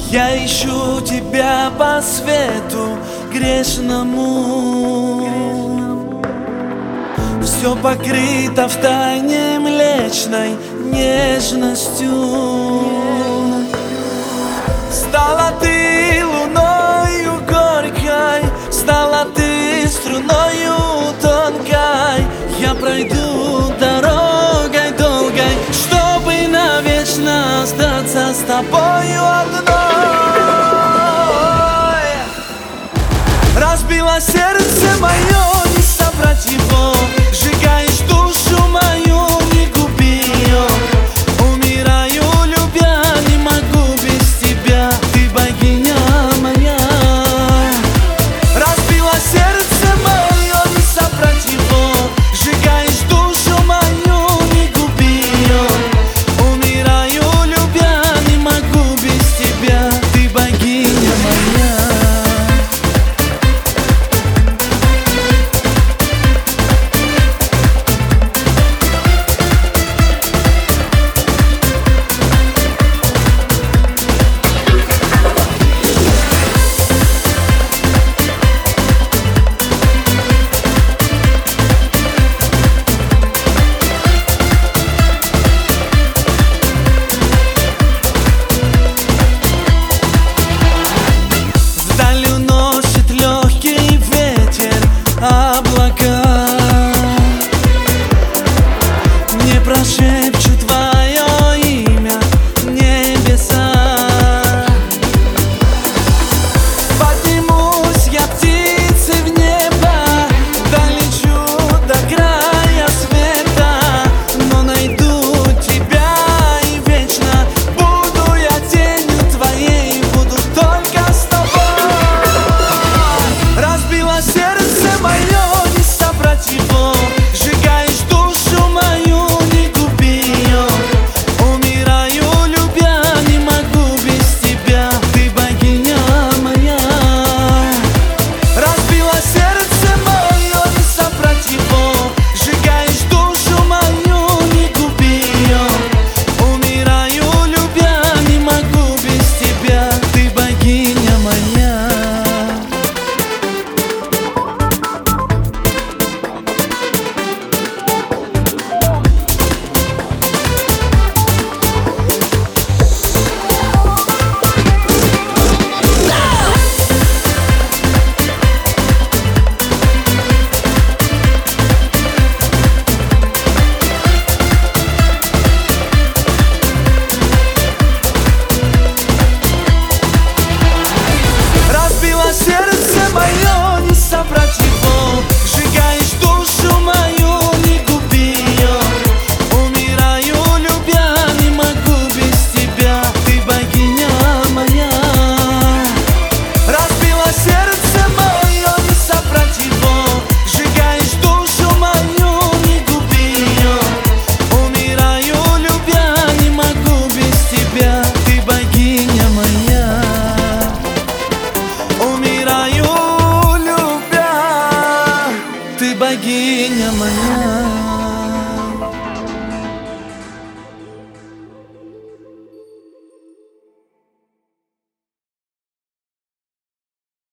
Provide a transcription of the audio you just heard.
Я ищу тебя по свету грешному. Все покрыто в тайне млечной нежностью. Стала ты луною горькой, стала ты струною тонкой. Я пройду дорогой долгой, чтобы навечно остаться с тобою одной. Разбила сердце мое, не собрать его. Сжигаешь душу мою, не губи ее. Умираю, любя, не могу без тебя. Ты богиня моя. Разбила сердце мое, не собрать его. Сжигаешь душу мою, не губи ее. Умираю, любя, не могу без тебя. Ты богиня моя. Прошепчу твое имя небеса. Поднимусь я птицей в небо, долечу до края света. Но найду тебя и вечно буду я тенью твоей, буду только с тобой. Разбила сердце мое, не собрать его. Сжигаешь душу мою, сердце мое, не собрать его. Сжигаешь душу мою, не губи ее. Умираю, любя, не могу без тебя. Ты богиня моя. Разбила сердце мое, не собрать его. Сжигаешь душу мою, не губи ее. Умираю, любя, не могу без тебя. Ты богиня моя. Умираю, любя, ты богиня моя.